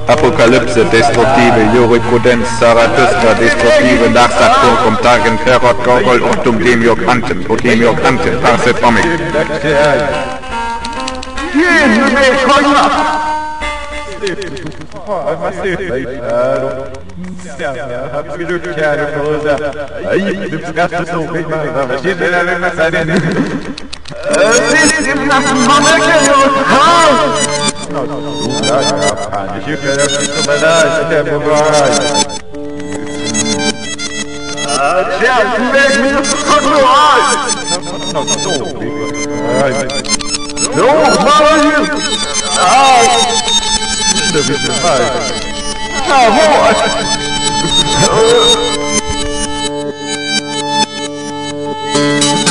Apokalypse, destruktive, Jurisprudenz, Zarathustra, destruktive, Nachsatzung, Tagen, Terror, Gogol, Octum, Demiok, Anten, Otemiok, Anten, Parset, Omik. Mas absolut keine Pause. Du kannst so viel machen, aber steht in der Massage. Ist im Nacken von der Kirche und Haus! Ich höre das nicht so mal da, ich bin der Beweis. Tja, du wirst mir das Kontroll! So, mal hier! Da bist du frei. Ja, wo?